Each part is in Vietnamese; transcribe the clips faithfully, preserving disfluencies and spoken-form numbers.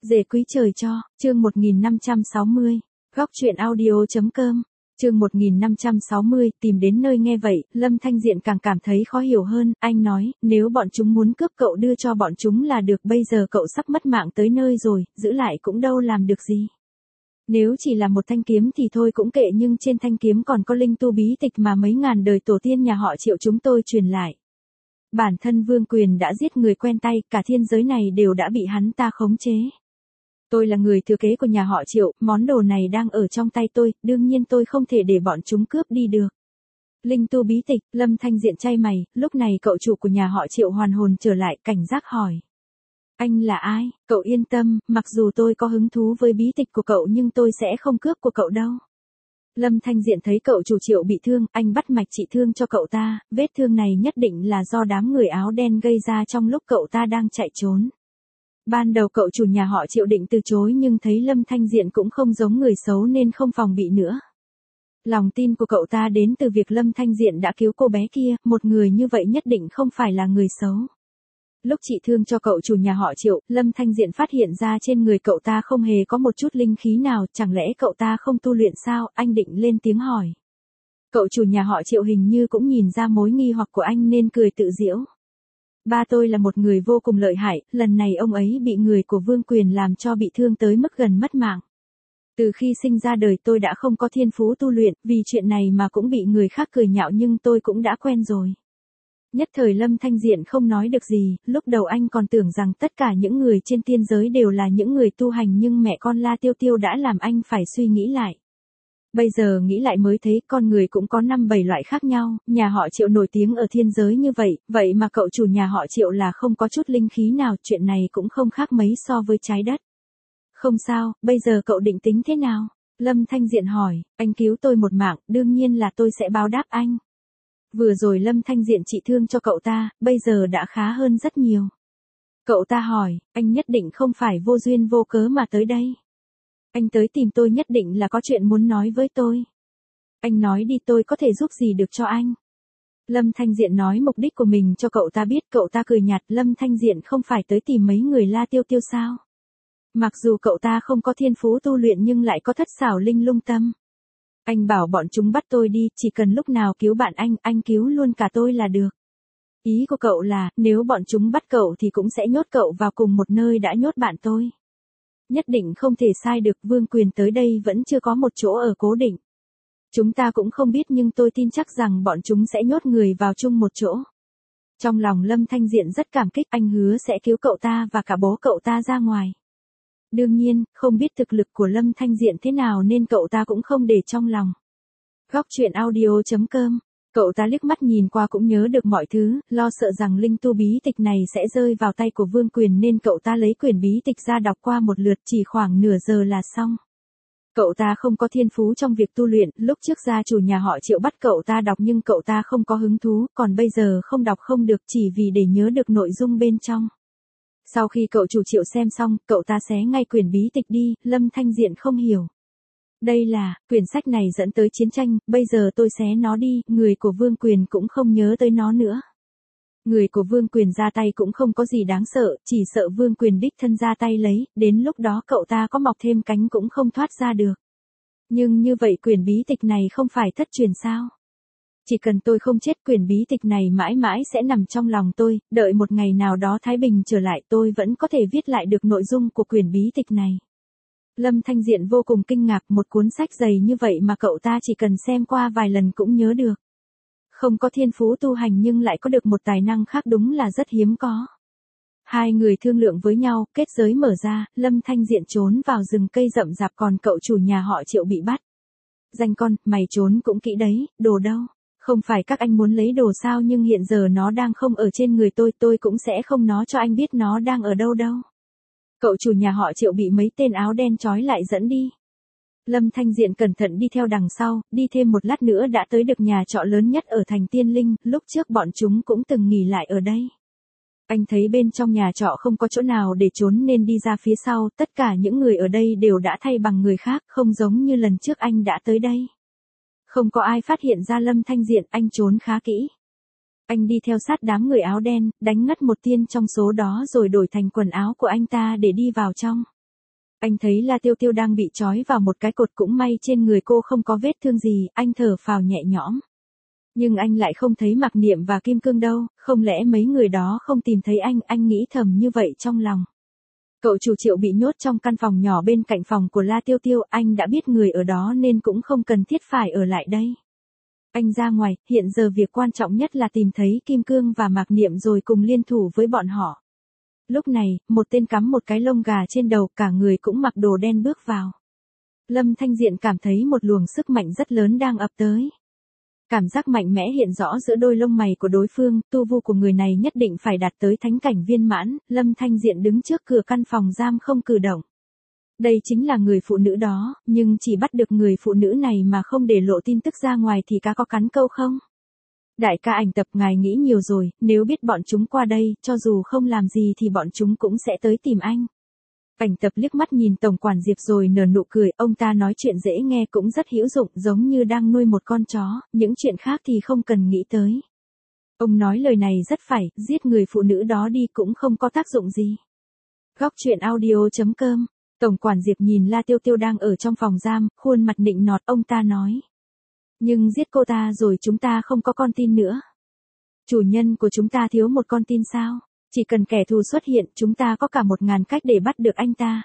Dề quý trời cho, chương một nghìn năm trăm sáu mươi, góc truyện audio.com, chương một nghìn năm trăm sáu mươi, tìm đến nơi nghe vậy, Lâm Thanh Diện càng cảm thấy khó hiểu hơn, anh nói, nếu bọn chúng muốn cướp cậu đưa cho bọn chúng là được, bây giờ cậu sắp mất mạng tới nơi rồi, giữ lại cũng đâu làm được gì. Nếu chỉ là một thanh kiếm thì thôi cũng kệ, nhưng trên thanh kiếm còn có linh tu bí tịch mà mấy ngàn đời tổ tiên nhà họ Triệu chúng tôi truyền lại. Bản thân Vương Quyền đã giết người quen tay, cả thiên giới này đều đã bị hắn ta khống chế. Tôi là người thừa kế của nhà họ Triệu, món đồ này đang ở trong tay tôi, đương nhiên tôi không thể để bọn chúng cướp đi được. Linh tu bí tịch, Lâm Thanh Diện chay mày, lúc này cậu chủ của nhà họ Triệu hoàn hồn trở lại, cảnh giác hỏi. Anh là ai? Cậu yên tâm, mặc dù tôi có hứng thú với bí tịch của cậu nhưng tôi sẽ không cướp của cậu đâu. Lâm Thanh Diện thấy cậu chủ Triệu bị thương, anh bắt mạch trị thương cho cậu ta, vết thương này nhất định là do đám người áo đen gây ra trong lúc cậu ta đang chạy trốn. Ban đầu cậu chủ nhà họ Triệu định từ chối nhưng thấy Lâm Thanh Diện cũng không giống người xấu nên không phòng bị nữa. Lòng tin của cậu ta đến từ việc Lâm Thanh Diện đã cứu cô bé kia, một người như vậy nhất định không phải là người xấu. Lúc trị thương cho cậu chủ nhà họ Triệu, Lâm Thanh Diện phát hiện ra trên người cậu ta không hề có một chút linh khí nào, chẳng lẽ cậu ta không tu luyện sao, anh định lên tiếng hỏi. Cậu chủ nhà họ Triệu hình như cũng nhìn ra mối nghi hoặc của anh nên cười tự giễu. Ba tôi là một người vô cùng lợi hại, lần này ông ấy bị người của Vương Quyền làm cho bị thương tới mức gần mất mạng. Từ khi sinh ra đời tôi đã không có thiên phú tu luyện, vì chuyện này mà cũng bị người khác cười nhạo nhưng tôi cũng đã quen rồi. Nhất thời Lâm Thanh Diện không nói được gì, lúc đầu anh còn tưởng rằng tất cả những người trên tiên giới đều là những người tu hành nhưng mẹ con La Tiêu Tiêu đã làm anh phải suy nghĩ lại. Bây giờ nghĩ lại mới thấy con người cũng có năm bảy loại khác nhau, nhà họ Triệu nổi tiếng ở thiên giới như vậy, vậy mà cậu chủ nhà họ Triệu là không có chút linh khí nào, chuyện này cũng không khác mấy so với trái đất. Không sao, bây giờ cậu định tính thế nào? Lâm Thanh Diện hỏi, anh cứu tôi một mạng, đương nhiên là tôi sẽ báo đáp anh. Vừa rồi Lâm Thanh Diện trị thương cho cậu ta, bây giờ đã khá hơn rất nhiều. Cậu ta hỏi, anh nhất định không phải vô duyên vô cớ mà tới đây. Anh tới tìm tôi nhất định là có chuyện muốn nói với tôi. Anh nói đi, tôi có thể giúp gì được cho anh. Lâm Thanh Diện nói mục đích của mình cho cậu ta biết, cậu ta cười nhạt, Lâm Thanh Diện không phải tới tìm mấy người La Tiêu Tiêu sao. Mặc dù cậu ta không có thiên phú tu luyện nhưng lại có thất xảo linh lung tâm. Anh bảo bọn chúng bắt tôi đi, chỉ cần lúc nào cứu bạn anh, anh cứu luôn cả tôi là được. Ý của cậu là, nếu bọn chúng bắt cậu thì cũng sẽ nhốt cậu vào cùng một nơi đã nhốt bạn tôi. Nhất định không thể sai được, Vương Quyền tới đây vẫn chưa có một chỗ ở cố định. Chúng ta cũng không biết nhưng tôi tin chắc rằng bọn chúng sẽ nhốt người vào chung một chỗ. Trong lòng Lâm Thanh Diện rất cảm kích, anh hứa sẽ cứu cậu ta và cả bố cậu ta ra ngoài. Đương nhiên, không biết thực lực của Lâm Thanh Diện thế nào nên cậu ta cũng không để trong lòng. Góc truyện audio.com, cậu ta liếc mắt nhìn qua cũng nhớ được mọi thứ, lo sợ rằng linh tu bí tịch này sẽ rơi vào tay của Vương Quyền nên cậu ta lấy quyển bí tịch ra đọc qua một lượt, chỉ khoảng nửa giờ là xong. Cậu ta không có thiên phú trong việc tu luyện, lúc trước gia chủ nhà họ Triệu bắt cậu ta đọc nhưng cậu ta không có hứng thú, còn bây giờ không đọc không được chỉ vì để nhớ được nội dung bên trong. Sau khi cậu chủ Triệu xem xong, cậu ta xé ngay quyển bí tịch đi, Lâm Thanh Diện không hiểu. Đây là, quyển sách này dẫn tới chiến tranh, bây giờ tôi xé nó đi, người của Vương Quyền cũng không nhớ tới nó nữa. Người của Vương Quyền ra tay cũng không có gì đáng sợ, chỉ sợ Vương Quyền đích thân ra tay lấy, đến lúc đó cậu ta có mọc thêm cánh cũng không thoát ra được. Nhưng như vậy quyển bí tịch này không phải thất truyền sao? Chỉ cần tôi không chết, quyển bí tịch này mãi mãi sẽ nằm trong lòng tôi, đợi một ngày nào đó Thái Bình trở lại tôi vẫn có thể viết lại được nội dung của quyển bí tịch này. Lâm Thanh Diện vô cùng kinh ngạc, một cuốn sách dày như vậy mà cậu ta chỉ cần xem qua vài lần cũng nhớ được. Không có thiên phú tu hành nhưng lại có được một tài năng khác đúng là rất hiếm có. Hai người thương lượng với nhau, kết giới mở ra, Lâm Thanh Diện trốn vào rừng cây rậm rạp còn cậu chủ nhà họ Triệu bị bắt. Danh con, mày trốn cũng kỹ đấy, đồ đâu? Không phải các anh muốn lấy đồ sao, nhưng hiện giờ nó đang không ở trên người tôi, tôi cũng sẽ không nói cho anh biết nó đang ở đâu đâu. Cậu chủ nhà họ Triệu bị mấy tên áo đen trói lại dẫn đi. Lâm Thanh Diện cẩn thận đi theo đằng sau, đi thêm một lát nữa đã tới được nhà trọ lớn nhất ở thành Tiên Linh, lúc trước bọn chúng cũng từng nghỉ lại ở đây. Anh thấy bên trong nhà trọ không có chỗ nào để trốn nên đi ra phía sau, tất cả những người ở đây đều đã thay bằng người khác, không giống như lần trước anh đã tới đây. Không có ai phát hiện ra Lâm Thanh Diện, anh trốn khá kỹ. Anh đi theo sát đám người áo đen, đánh ngất một tiên trong số đó rồi đổi thành quần áo của anh ta để đi vào trong. Anh thấy La Tiêu Tiêu đang bị trói vào một cái cột, cũng may trên người cô không có vết thương gì, anh thở phào nhẹ nhõm. Nhưng anh lại không thấy Mạc Niệm và Kim Cương đâu, không lẽ mấy người đó không tìm thấy anh, anh nghĩ thầm như vậy trong lòng. Cậu chủ Triệu bị nhốt trong căn phòng nhỏ bên cạnh phòng của La Tiêu Tiêu, anh đã biết người ở đó nên cũng không cần thiết phải ở lại đây. Anh ra ngoài, hiện giờ việc quan trọng nhất là tìm thấy Kim Cương và Mạc Niệm rồi cùng liên thủ với bọn họ. Lúc này, một tên cắm một cái lông gà trên đầu, cả người cũng mặc đồ đen bước vào. Lâm Thanh Diện cảm thấy một luồng sức mạnh rất lớn đang ập tới. Cảm giác mạnh mẽ hiện rõ giữa đôi lông mày của đối phương, tu vi của người này nhất định phải đạt tới thánh cảnh viên mãn. Lâm Thanh Diện đứng trước cửa căn phòng giam không cử động. Đây chính là người phụ nữ đó, nhưng chỉ bắt được người phụ nữ này mà không để lộ tin tức ra ngoài thì cá có cắn câu không? Đại ca Ảnh Tập, ngài nghĩ nhiều rồi, nếu biết bọn chúng qua đây, cho dù không làm gì thì bọn chúng cũng sẽ tới tìm anh. Ảnh Tập liếc mắt nhìn Tổng quản Diệp rồi nở nụ cười, ông ta nói chuyện dễ nghe cũng rất hữu dụng, giống như đang nuôi một con chó, những chuyện khác thì không cần nghĩ tới. Ông nói lời này rất phải, giết người phụ nữ đó đi cũng không có tác dụng gì. Góc truyện audio chấm com. Tổng quản Diệp nhìn La Tiêu Tiêu đang ở trong phòng giam, khuôn mặt nịnh nọt, ông ta nói. Nhưng giết cô ta rồi chúng ta không có con tin nữa. Chủ nhân của chúng ta thiếu một con tin sao? Chỉ cần kẻ thù xuất hiện, chúng ta có cả một ngàn cách để bắt được anh ta.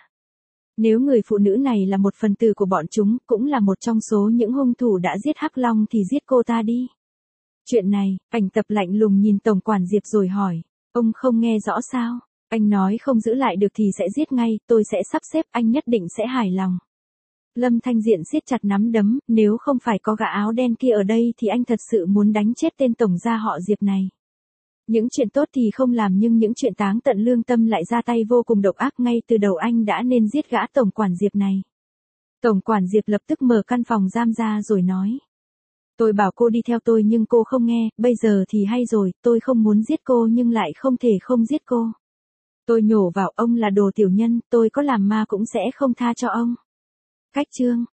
Nếu người phụ nữ này là một phần tử của bọn chúng, cũng là một trong số những hung thủ đã giết Hắc Long thì giết cô ta đi. Chuyện này, Ảnh Tập lạnh lùng nhìn Tổng quản Diệp rồi hỏi, ông không nghe rõ sao? Anh nói không giữ lại được thì sẽ giết ngay, tôi sẽ sắp xếp, anh nhất định sẽ hài lòng. Lâm Thanh Diện siết chặt nắm đấm, nếu không phải có gã áo đen kia ở đây thì anh thật sự muốn đánh chết tên tổng gia họ Diệp này. Những chuyện tốt thì không làm nhưng những chuyện táng tận lương tâm lại ra tay vô cùng độc ác, ngay từ đầu anh đã nên giết gã Tổng quản Diệp này. Tổng quản Diệp lập tức mở căn phòng giam ra rồi nói. Tôi bảo cô đi theo tôi nhưng cô không nghe, bây giờ thì hay rồi, tôi không muốn giết cô nhưng lại không thể không giết cô. Tôi nhổ vào, ông là đồ tiểu nhân, tôi có làm ma cũng sẽ không tha cho ông. Cách chương